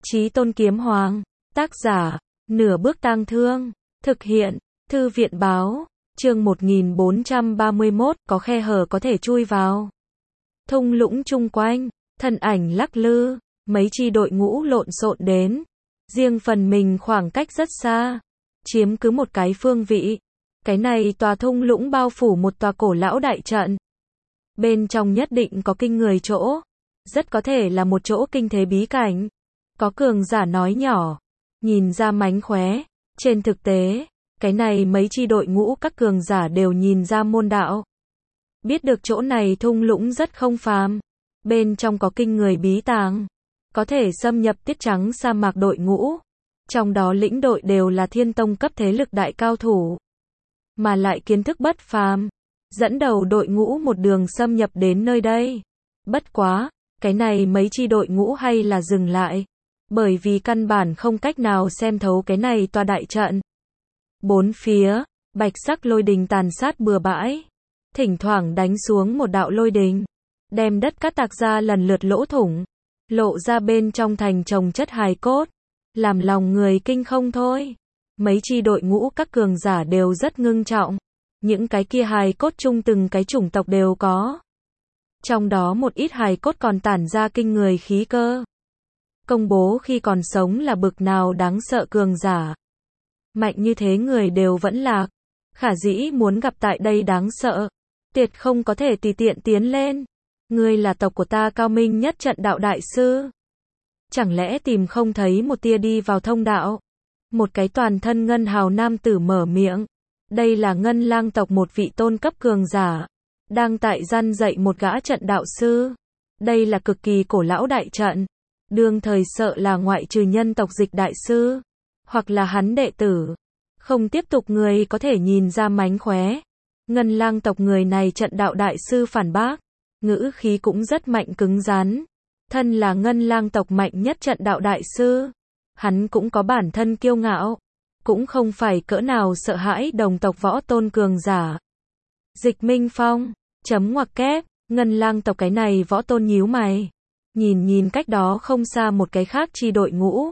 Chí Tôn Kiếm Hoàng, tác giả, Nửa Bước Tang Thương, thực hiện, Thư viện báo, chương 1431, có khe hở có thể chui vào. Thung lũng chung quanh, thân ảnh lắc lư, mấy chi đội ngũ lộn xộn đến, riêng phần mình khoảng cách rất xa, chiếm cứ một cái phương vị. Cái này tòa thung lũng bao phủ một tòa cổ lão đại trận. Bên trong nhất định có kinh người chỗ, rất có thể là một chỗ kinh thế bí cảnh. Có cường giả nói nhỏ, nhìn ra mánh khóe, trên thực tế, cái này mấy chi đội ngũ các cường giả đều nhìn ra môn đạo. Biết được chỗ này thung lũng rất không phàm, bên trong có kinh người bí tàng, có thể xâm nhập Tiết Trắng sa mạc đội ngũ, trong đó lĩnh đội đều là thiên tông cấp thế lực đại cao thủ, mà lại kiến thức bất phàm, dẫn đầu đội ngũ một đường xâm nhập đến nơi đây. Bất quá, cái này mấy chi đội ngũ hay là dừng lại, bởi vì căn bản không cách nào xem thấu cái này tòa đại trận. Bốn phía, bạch sắc lôi đình tàn sát bừa bãi, thỉnh thoảng đánh xuống một đạo lôi đình, đem đất cát tạc ra lần lượt lỗ thủng, lộ ra bên trong thành chồng chất hài cốt, làm lòng người kinh không thôi. Mấy chi đội ngũ các cường giả đều rất ngưng trọng, những cái kia hài cốt chung từng cái chủng tộc đều có. Trong đó một ít hài cốt còn tản ra kinh người khí cơ. Công bố khi còn sống là bực nào đáng sợ cường giả. Mạnh như thế người đều vẫn lạc. Khả dĩ muốn gặp tại đây đáng sợ. Tuyệt không có thể tùy tiện tiến lên. Ngươi là tộc của ta cao minh nhất trận đạo đại sư. Chẳng lẽ tìm không thấy một tia đi vào thông đạo? Một cái toàn thân ngân hào nam tử mở miệng. Đây là Ngân Lang tộc một vị tôn cấp cường giả. Đang tại gian dạy một gã trận đạo sư. Đây là cực kỳ cổ lão đại trận. Đương thời sợ là ngoại trừ nhân tộc Dịch đại sư, hoặc là hắn đệ tử, không tiếp tục người có thể nhìn ra mánh khóe. Ngân Lang tộc người này trận đạo đại sư phản bác, ngữ khí cũng rất mạnh cứng rắn. Thân là Ngân Lang tộc mạnh nhất trận đạo đại sư, hắn cũng có bản thân kiêu ngạo, cũng không phải cỡ nào sợ hãi đồng tộc võ tôn cường giả. Dịch Minh Phong, chấm ngoặc kép, Ngân Lang tộc cái này võ tôn nhíu mày. Nhìn cách đó không xa một cái khác chi đội ngũ,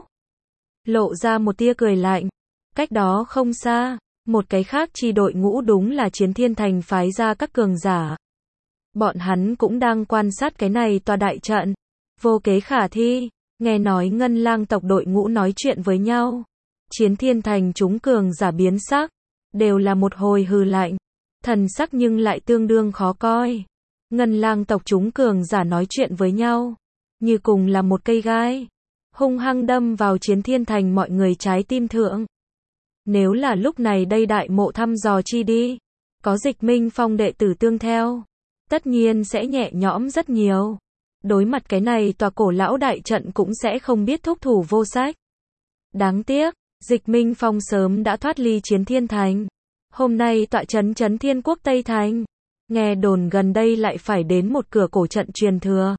lộ ra một tia cười lạnh. Cách đó không xa, một cái khác chi đội ngũ đúng là Chiến Thiên Thành phái ra các cường giả. Bọn hắn cũng đang quan sát cái này tòa đại trận. Vô kế khả thi, nghe nói Ngân Lang tộc đội ngũ nói chuyện với nhau. Chiến Thiên Thành chúng cường giả biến sắc, đều là một hồi hừ lạnh, thần sắc nhưng lại tương đương khó coi. Ngân Lang tộc chúng cường giả nói chuyện với nhau, như cùng là một cây gai, hung hăng đâm vào Chiến Thiên Thành mọi người trái tim thượng. Nếu là lúc này đây đại mộ thăm dò chi đi, có Dịch Minh Phong đệ tử tương theo, tất nhiên sẽ nhẹ nhõm rất nhiều. Đối mặt cái này tòa cổ lão đại trận cũng sẽ không biết thúc thủ vô sách. Đáng tiếc, Dịch Minh Phong sớm đã thoát ly Chiến Thiên Thành. Hôm nay tọa trấn Trấn Thiên Quốc Tây Thành, nghe đồn gần đây lại phải đến một cửa cổ trận truyền thừa.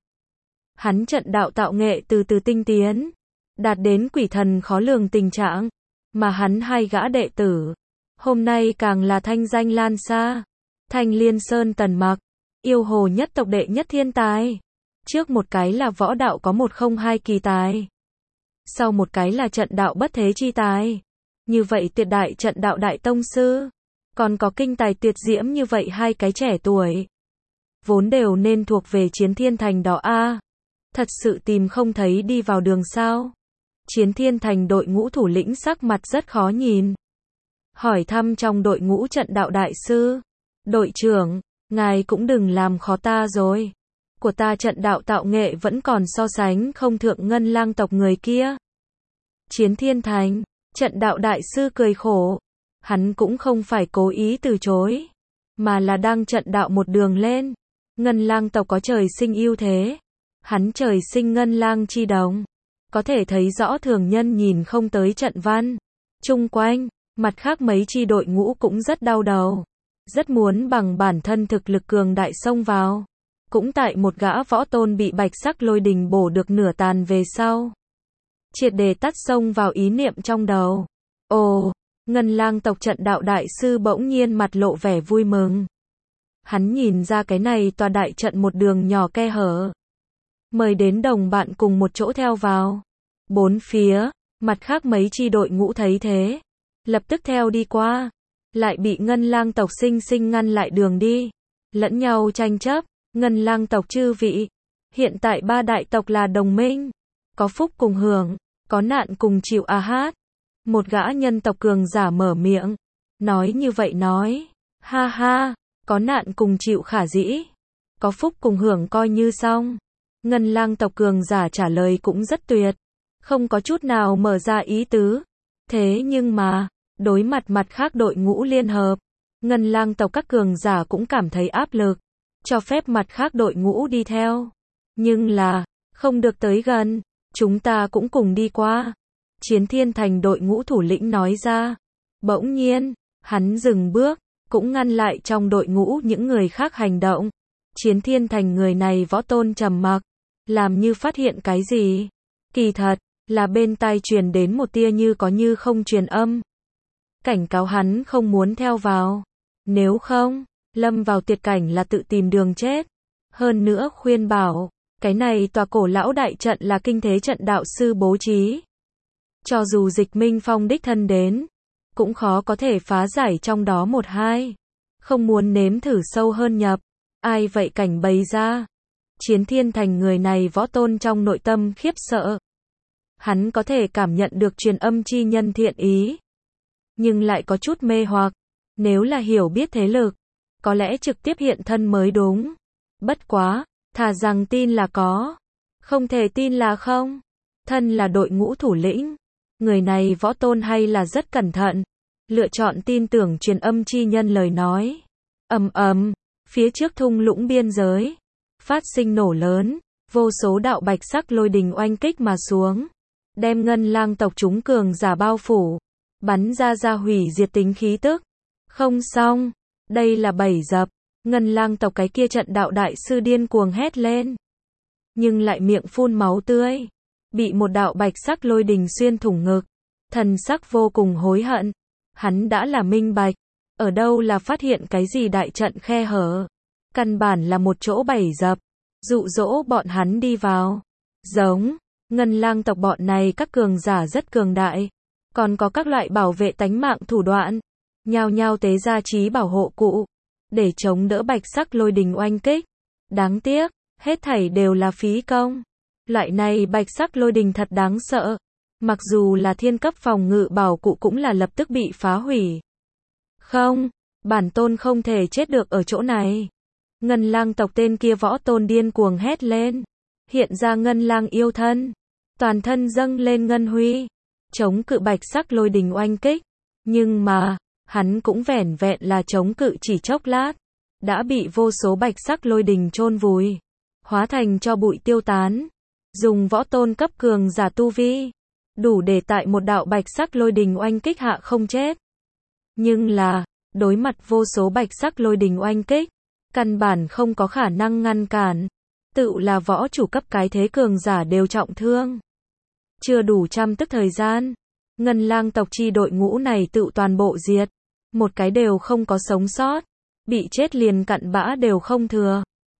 Hắn trận đạo tạo nghệ từ từ tinh tiến, đạt đến quỷ thần khó lường tình trạng, mà hắn hai gã đệ tử, hôm nay càng là thanh danh lan xa. Thanh Liên Sơn Tần Mặc, yêu hồ nhất tộc đệ nhất thiên tài. Trước một cái là võ đạo có 102 kỳ tài. Sau một cái là trận đạo bất thế chi tài. Như vậy tuyệt đại trận đạo đại tông sư. Còn có kinh tài tuyệt diễm như vậy hai cái trẻ tuổi. Vốn đều nên thuộc về Chiến Thiên Thành đó a. Thật sự tìm không thấy đi vào đường sao? Chiến Thiên Thành đội ngũ thủ lĩnh sắc mặt rất khó nhìn. Hỏi thăm trong đội ngũ trận đạo đại sư. Đội trưởng, ngài cũng đừng làm khó ta rồi. Của ta trận đạo tạo nghệ vẫn còn so sánh không thượng Ngân Lang tộc người kia. Chiến Thiên Thành, trận đạo đại sư cười khổ. Hắn cũng không phải cố ý từ chối, mà là đang trận đạo một đường lên. Ngân Lang tộc có trời sinh ưu thế. Hắn trời sinh ngân lang chi đồng, có thể thấy rõ thường nhân nhìn không tới trận văn. Chung quanh, mặt khác mấy chi đội ngũ cũng rất đau đầu, rất muốn bằng bản thân thực lực cường đại xông vào. Cũng tại một gã võ tôn bị bạch sắc lôi đình bổ được nửa tàn về sau, triệt để tắt xông vào ý niệm trong đầu. Ồ, Ngân Lang tộc trận đạo đại sư bỗng nhiên mặt lộ vẻ vui mừng. Hắn nhìn ra cái này tòa đại trận một đường nhỏ khe hở. Mời đến đồng bạn cùng một chỗ theo vào. Bốn phía, mặt khác mấy chi đội ngũ thấy thế, lập tức theo đi qua, lại bị Ngân Lang tộc sinh sinh ngăn lại đường đi, lẫn nhau tranh chấp. Ngân Lang tộc chư vị, hiện tại ba đại tộc là đồng minh, có phúc cùng hưởng, có nạn cùng chịu a hát. Một gã nhân tộc cường giả mở miệng, nói như vậy nói, ha ha, có nạn cùng chịu khả dĩ, có phúc cùng hưởng coi như xong. Ngân Lang tộc cường giả trả lời cũng rất tuyệt, không có chút nào mở ra ý tứ. Thế nhưng mà, đối mặt mặt khác đội ngũ liên hợp, Ngân Lang tộc các cường giả cũng cảm thấy áp lực, cho phép mặt khác đội ngũ đi theo. Nhưng là, không được tới gần, chúng ta cũng cùng đi qua. Chiến Thiên Thành đội ngũ thủ lĩnh nói ra. Bỗng nhiên, hắn dừng bước, cũng ngăn lại trong đội ngũ những người khác hành động. Chiến Thiên Thành người này võ tôn trầm mặc, làm như phát hiện cái gì. Kỳ thật, là bên tai truyền đến một tia như có như không truyền âm. Cảnh cáo hắn không muốn theo vào. Nếu không, lâm vào tuyệt cảnh là tự tìm đường chết. Hơn nữa khuyên bảo, cái này tòa cổ lão đại trận là kinh thế trận đạo sư bố trí. Cho dù Dịch Minh Phong đích thân đến, cũng khó có thể phá giải trong đó một hai. Không muốn nếm thử sâu hơn nhập. Ai vậy cảnh bày ra? Chiến Thiên Thành người này võ tôn trong nội tâm khiếp sợ. Hắn có thể cảm nhận được truyền âm chi nhân thiện ý, nhưng lại có chút mê hoặc. Nếu là hiểu biết thế lực, có lẽ trực tiếp hiện thân mới đúng. Bất quá, thà rằng tin là có, không thể tin là không. Thân là đội ngũ thủ lĩnh, người này võ tôn hay là rất cẩn thận, lựa chọn tin tưởng truyền âm chi nhân lời nói. Ầm ầm, phía trước thung lũng biên giới, phát sinh nổ lớn, vô số đạo bạch sắc lôi đình oanh kích mà xuống, đem Ngân Lang tộc chúng cường giả bao phủ, bắn ra hủy diệt tính khí tức. Không xong, đây là bẫy dập. Ngân Lang tộc cái kia trận đạo đại sư điên cuồng hét lên, nhưng lại miệng phun máu tươi, bị một đạo bạch sắc lôi đình xuyên thủng ngực, thần sắc vô cùng hối hận. Hắn đã là minh bạch, ở đâu là phát hiện cái gì đại trận khe hở, căn bản là một chỗ bẫy dập, dụ dỗ bọn hắn đi vào. Giống Ngân Lang tộc bọn này các cường giả rất cường đại, còn có các loại bảo vệ tánh mạng thủ đoạn, nhao nhao tế ra trí bảo hộ cụ, để chống đỡ bạch sắc lôi đình oanh kích. Đáng tiếc, hết thảy đều là phí công. Loại này bạch sắc lôi đình thật đáng sợ. Mặc dù là thiên cấp phòng ngự bảo cụ cũng là lập tức bị phá hủy. Không, bản tôn không thể chết được ở chỗ này. Ngân Lang tộc tên kia võ tôn điên cuồng hét lên. Hiện ra Ngân Lang yêu thân, toàn thân dâng lên ngân huy, chống cự bạch sắc lôi đình oanh kích. Nhưng mà, hắn cũng vẻn vẹn là chống cự chỉ chốc lát, đã bị vô số bạch sắc lôi đình chôn vùi, hóa thành cho bụi tiêu tán. Dùng võ tôn cấp cường giả tu vi, đủ để tại một đạo bạch sắc lôi đình oanh kích hạ không chết. Nhưng là, đối mặt vô số bạch sắc lôi đình oanh kích, căn bản không có khả năng ngăn cản. Tự là võ chủ cấp cái thế cường giả đều trọng thương. Chưa đủ trăm tức thời gian, Ngân Lang tộc chi đội ngũ này tự toàn bộ diệt, một cái đều không có sống sót, bị chết liền cặn bã đều không thừa.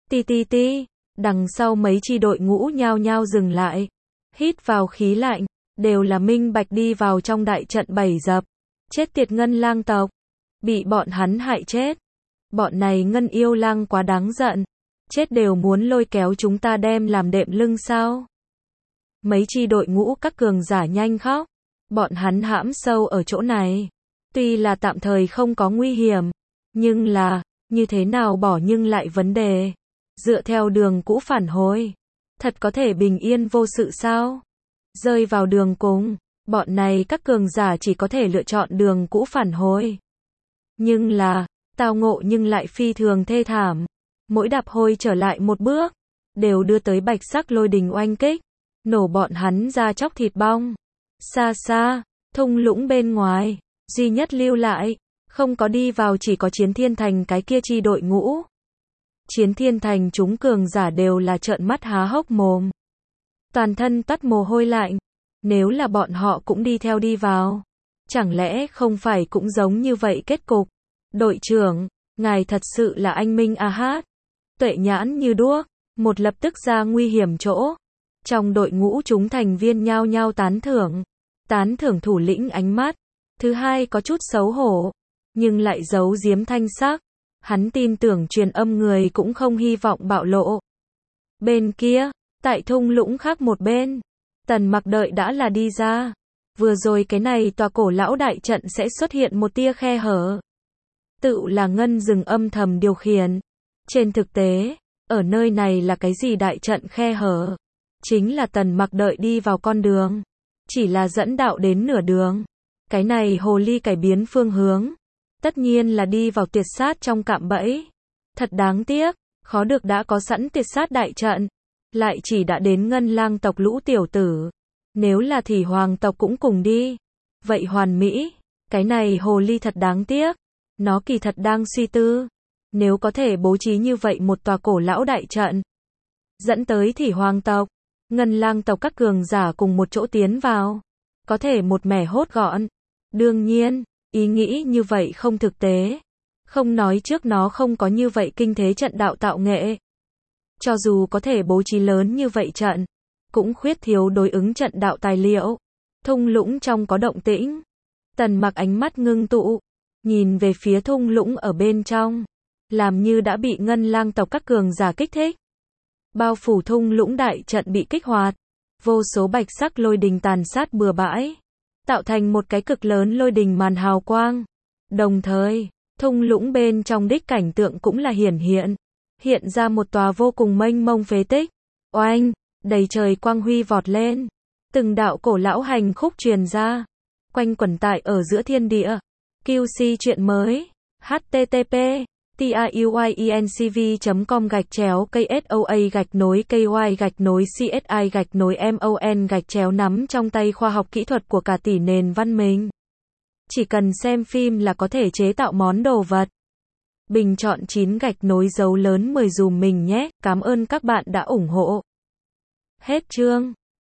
Ti, đằng sau mấy chi đội ngũ nhao nhao dừng lại, hít vào khí lạnh, đều là minh bạch đi vào trong đại trận bẫy dập. Chết tiệt Ngân Lang tộc, bị bọn hắn hại chết. Bọn này Ngân yêu lang quá đáng giận, chết đều muốn lôi kéo chúng ta đem làm đệm lưng sao? Mấy chi đội ngũ các cường giả nhanh khóc, bọn hắn hãm sâu ở chỗ này, tuy là tạm thời không có nguy hiểm, nhưng là, như thế nào bỏ nhưng lại vấn đề. Dựa theo đường cũ phản hồi, thật có thể bình yên vô sự sao? Rơi vào đường cùng, bọn này các cường giả chỉ có thể lựa chọn đường cũ phản hồi. Nhưng là, tao ngộ nhưng lại phi thường thê thảm. Mỗi đạp hôi trở lại một bước, đều đưa tới bạch sắc lôi đình oanh kích, nổ bọn hắn ra chóc thịt bong. Xa xa, thung lũng bên ngoài, duy nhất lưu lại, không có đi vào chỉ có Chiến Thiên Thành cái kia chi đội ngũ. Chiến Thiên Thành chúng cường giả đều là trợn mắt há hốc mồm, toàn thân toát mồ hôi lạnh. Nếu là bọn họ cũng đi theo đi vào, chẳng lẽ không phải cũng giống như vậy kết cục? Đội trưởng, ngài thật sự là anh minh a hát. Tuệ nhãn như đuốc, một lập tức ra nguy hiểm chỗ. Trong đội ngũ chúng thành viên nhao nhao tán thưởng thủ lĩnh ánh mắt. Thứ hai có chút xấu hổ, nhưng lại giấu giếm thanh sắc. Hắn tin tưởng truyền âm người cũng không hy vọng bạo lộ. Bên kia, tại thung lũng khác một bên, Tần Mặc đợi đã là đi ra. Vừa rồi cái này tòa cổ lão đại trận sẽ xuất hiện một tia khe hở. Tự là Ngân Dừng âm thầm điều khiển. Trên thực tế, ở nơi này là cái gì đại trận khe hở? Chính là Tần Mặc đợi đi vào con đường. Chỉ là dẫn đạo đến nửa đường. Cái này hồ ly cải biến phương hướng. Tất nhiên là đi vào tuyệt sát trong cạm bẫy. Thật đáng tiếc, khó được đã có sẵn tuyệt sát đại trận. Lại chỉ đã đến Ngân Lang tộc lũ tiểu tử. Nếu là Thủy Hoàng tộc cũng cùng đi. Vậy hoàn mỹ. Cái này hồ ly thật đáng tiếc. Nó kỳ thật đang suy tư. Nếu có thể bố trí như vậy một tòa cổ lão đại trận. Dẫn tới Thủy Hoàng tộc, Ngân Lang tộc các cường giả cùng một chỗ tiến vào. Có thể một mẻ hốt gọn. Đương nhiên, ý nghĩ như vậy không thực tế. Không nói trước nó không có như vậy kinh thế trận đạo tạo nghệ. Cho dù có thể bố trí lớn như vậy trận, cũng khuyết thiếu đối ứng trận đạo tài liệu. Thung lũng trong có động tĩnh. Tần Mặc ánh mắt ngưng tụ, nhìn về phía thung lũng ở bên trong, làm như đã bị Ngân Lang tộc các cường giả kích thích. Bao phủ thung lũng đại trận bị kích hoạt, vô số bạch sắc lôi đình tàn sát bừa bãi, tạo thành một cái cực lớn lôi đình màn hào quang. Đồng thời, thung lũng bên trong đích cảnh tượng cũng là hiện ra một tòa vô cùng mênh mông phế tích. Oanh, đầy trời quang huy vọt lên, từng đạo cổ lão hành khúc truyền ra, quanh quẩn tại ở giữa thiên địa. QC chuyện mới. http://tiuyencv.com/KSOA-KY-CSI-MON nắm trong tay khoa học kỹ thuật của cả tỷ nền văn minh. Chỉ cần xem phim là có thể chế tạo món đồ vật. Bình chọn 9 dấu lớn 10 dùm mình nhé. Cảm ơn các bạn đã ủng hộ. Hết chương.